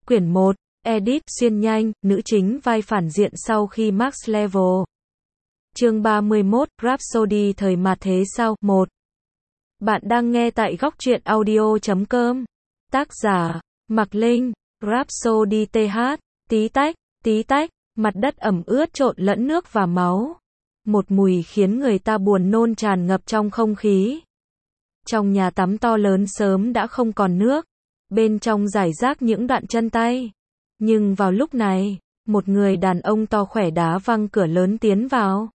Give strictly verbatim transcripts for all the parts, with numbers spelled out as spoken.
Quyển một, Edit, xuyên nhanh, nữ chính vai phản diện sau khi Max Level. Chương ba mươi mốt, Rhapsody thời mạt thế sau. một. Bạn đang nghe tại góc truyện audio chấm com. Tác giả, Mạc Linh. Rhapsody tê hát. Tí tách, tí tách, mặt đất ẩm ướt trộn lẫn nước và máu. Một mùi khiến người ta buồn nôn tràn ngập trong không khí. Trong nhà tắm to lớn sớm đã không còn nước. Bên trong rải rác những đoạn chân tay. Nhưng vào lúc này, một người đàn ông to khỏe đá văng cửa lớn tiến vào.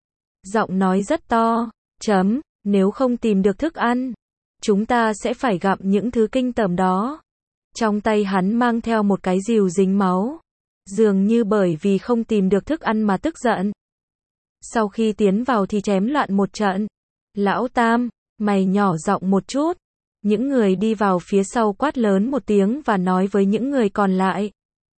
Giọng nói rất to, chấm, nếu không tìm được thức ăn, chúng ta sẽ phải gặm những thứ kinh tởm đó. Trong tay hắn mang theo một cái rìu dính máu, dường như bởi vì không tìm được thức ăn mà tức giận. Sau khi tiến vào thì chém loạn một trận. Lão Tam, mày nhỏ giọng một chút. Những người đi vào phía sau quát lớn một tiếng và nói với những người còn lại.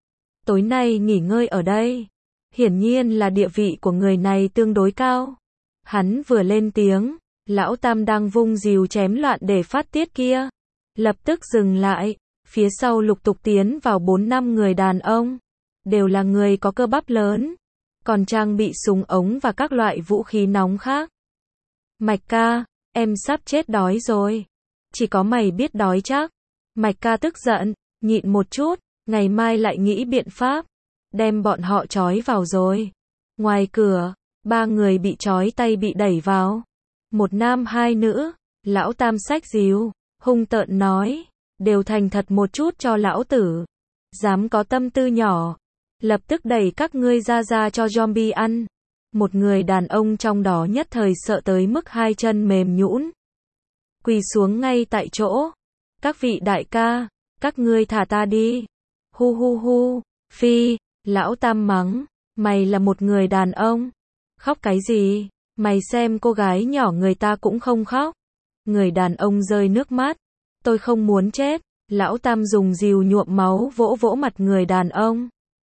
Tối nay nghỉ ngơi ở đây. Hiển nhiên là địa vị của người này tương đối cao. Hắn vừa lên tiếng, Lão Tam đang vung rìu chém loạn để phát tiết kia. Lập tức dừng lại, phía sau lục tục tiến vào bốn năm người đàn ông. Đều là người có cơ bắp lớn, còn trang bị súng ống và các loại vũ khí nóng khác. Mạch ca, em sắp chết đói rồi. Chỉ có mày biết đói chắc. Mạch ca tức giận, nhịn một chút, ngày mai lại nghĩ biện pháp. Đem bọn họ trói vào rồi. Ngoài cửa, ba người bị trói tay bị đẩy vào. Một nam hai nữ, Lão Tam xách rìu, hung tợn nói, đều thành thật một chút cho lão tử. Dám có tâm tư nhỏ, lập tức đẩy các ngươi ra ra cho zombie ăn. Một người đàn ông trong đó nhất thời sợ tới mức hai chân mềm nhũn, quỳ xuống ngay tại chỗ. Các vị đại ca, các ngươi thả ta đi. Hu hu hu, phi, Lão Tam mắng, mày là một người đàn ông. Khóc cái gì, mày xem cô gái nhỏ người ta cũng không khóc. Người đàn ông rơi nước mắt, tôi không muốn chết. Lão Tam dùng rìu nhuộm máu vỗ vỗ mặt người đàn ông.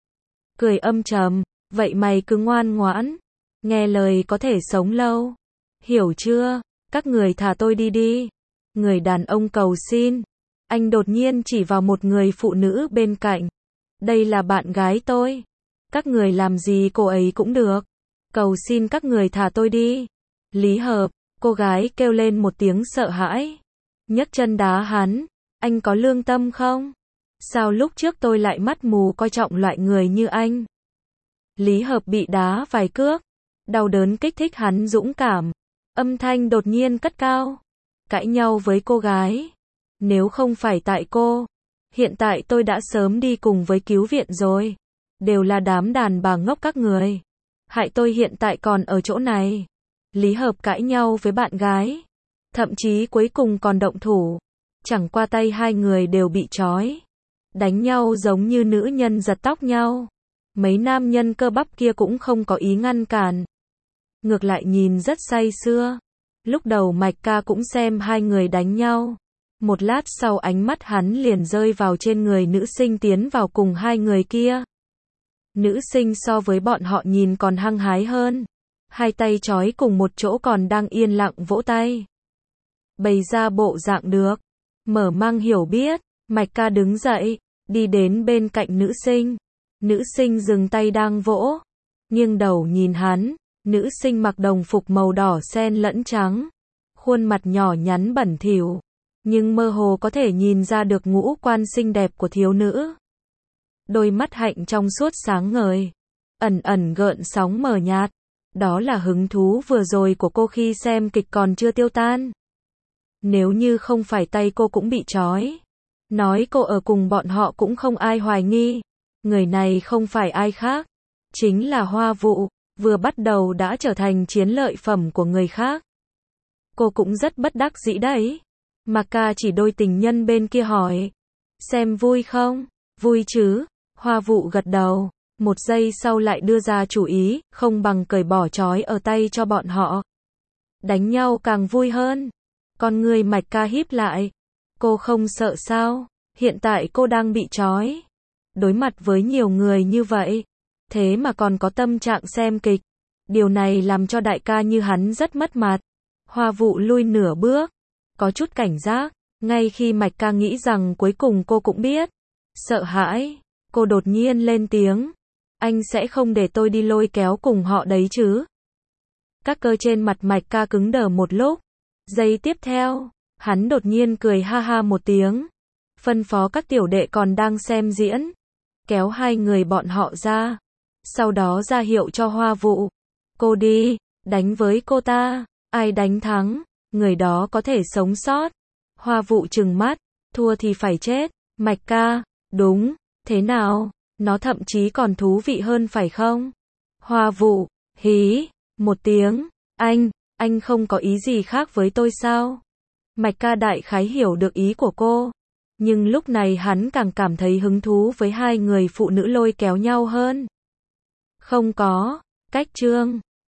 Cười âm trầm, vậy mày cứ ngoan ngoãn, nghe lời có thể sống lâu. Hiểu chưa, các người thả tôi đi đi. Người đàn ông cầu xin. Anh đột nhiên chỉ vào một người phụ nữ bên cạnh. Đây là bạn gái tôi. Các người làm gì cô ấy cũng được. Cầu xin các người thả tôi đi. Lý Hợp, cô gái kêu lên một tiếng sợ hãi. Nhấc chân đá hắn. Anh có lương tâm không? Sao lúc trước tôi lại mắt mù coi trọng loại người như anh? Lý Hợp bị đá vài cước. Đau đớn kích thích hắn dũng cảm. Âm thanh đột nhiên cất cao. Cãi nhau với cô gái. Nếu không phải tại cô, hiện tại tôi đã sớm đi cùng với cứu viện rồi. Đều là đám đàn bà ngốc các người. Hại tôi hiện tại còn ở chỗ này. Lý Hợp cãi nhau với bạn gái. Thậm chí cuối cùng còn động thủ. Chẳng qua tay hai người đều bị trói. Đánh nhau giống như nữ nhân giật tóc nhau. Mấy nam nhân cơ bắp kia cũng không có ý ngăn cản. Ngược lại nhìn rất say sưa. Lúc đầu Mạch ca cũng xem hai người đánh nhau. Một lát sau ánh mắt hắn liền rơi vào trên người nữ sinh tiến vào cùng hai người kia. Nữ sinh so với bọn họ nhìn còn hăng hái hơn. Hai tay trói cùng một chỗ còn đang yên lặng vỗ tay. Bày ra bộ dạng được. Mở mang hiểu biết. Mạch ca đứng dậy, đi đến bên cạnh nữ sinh. Nữ sinh dừng tay đang vỗ. Nghiêng đầu nhìn hắn. Nữ sinh mặc đồng phục màu đỏ xen lẫn trắng. Khuôn mặt nhỏ nhắn bẩn thỉu. Nhưng mơ hồ có thể nhìn ra được ngũ quan xinh đẹp của thiếu nữ. Đôi mắt hạnh trong suốt sáng ngời. Ẩn ẩn gợn sóng mờ nhạt. Đó là hứng thú vừa rồi của cô khi xem kịch còn chưa tiêu tan. Nếu như không phải tay cô cũng bị trói. Nói cô ở cùng bọn họ cũng không ai hoài nghi. Người này không phải ai khác. Chính là Hoa Vụ. Vừa bắt đầu đã trở thành chiến lợi phẩm của người khác. Cô cũng rất bất đắc dĩ đấy. Mạc ca chỉ đôi tình nhân bên kia hỏi. Xem vui không? Vui chứ. Hoa Vụ gật đầu. Một giây sau lại đưa ra chủ ý, không bằng cởi bỏ trói ở tay cho bọn họ. Đánh nhau càng vui hơn. Con người Mạch ca híp lại. Cô không sợ sao? Hiện tại cô đang bị trói. Đối mặt với nhiều người như vậy. Thế mà còn có tâm trạng xem kịch. Điều này làm cho đại ca như hắn rất mất mặt. Hoa Vụ lui nửa bước. Có chút cảnh giác. Ngay khi Mạch ca nghĩ rằng cuối cùng cô cũng biết. Sợ hãi, cô đột nhiên lên tiếng. Anh sẽ không để tôi đi lôi kéo cùng họ đấy chứ? Các cơ trên mặt Mạch Ca cứng đờ một lúc. Giây tiếp theo, hắn đột nhiên cười ha ha một tiếng. Phân phó các tiểu đệ còn đang xem diễn. Kéo hai người bọn họ ra. Sau đó ra hiệu cho Hoa Vụ. Cô đi, đánh với cô ta. Ai đánh thắng, người đó có thể sống sót. Hoa Vụ trừng mắt. Thua thì phải chết. Mạch Ca, đúng, thế nào? Nó thậm chí còn thú vị hơn phải không? Hoa Vụ, hí, một tiếng. Anh, anh không có ý gì khác với tôi sao? Mạch Ca đại khái hiểu được ý của cô. Nhưng lúc này hắn càng cảm thấy hứng thú với hai người phụ nữ lôi kéo nhau hơn. Không có, cách Trương.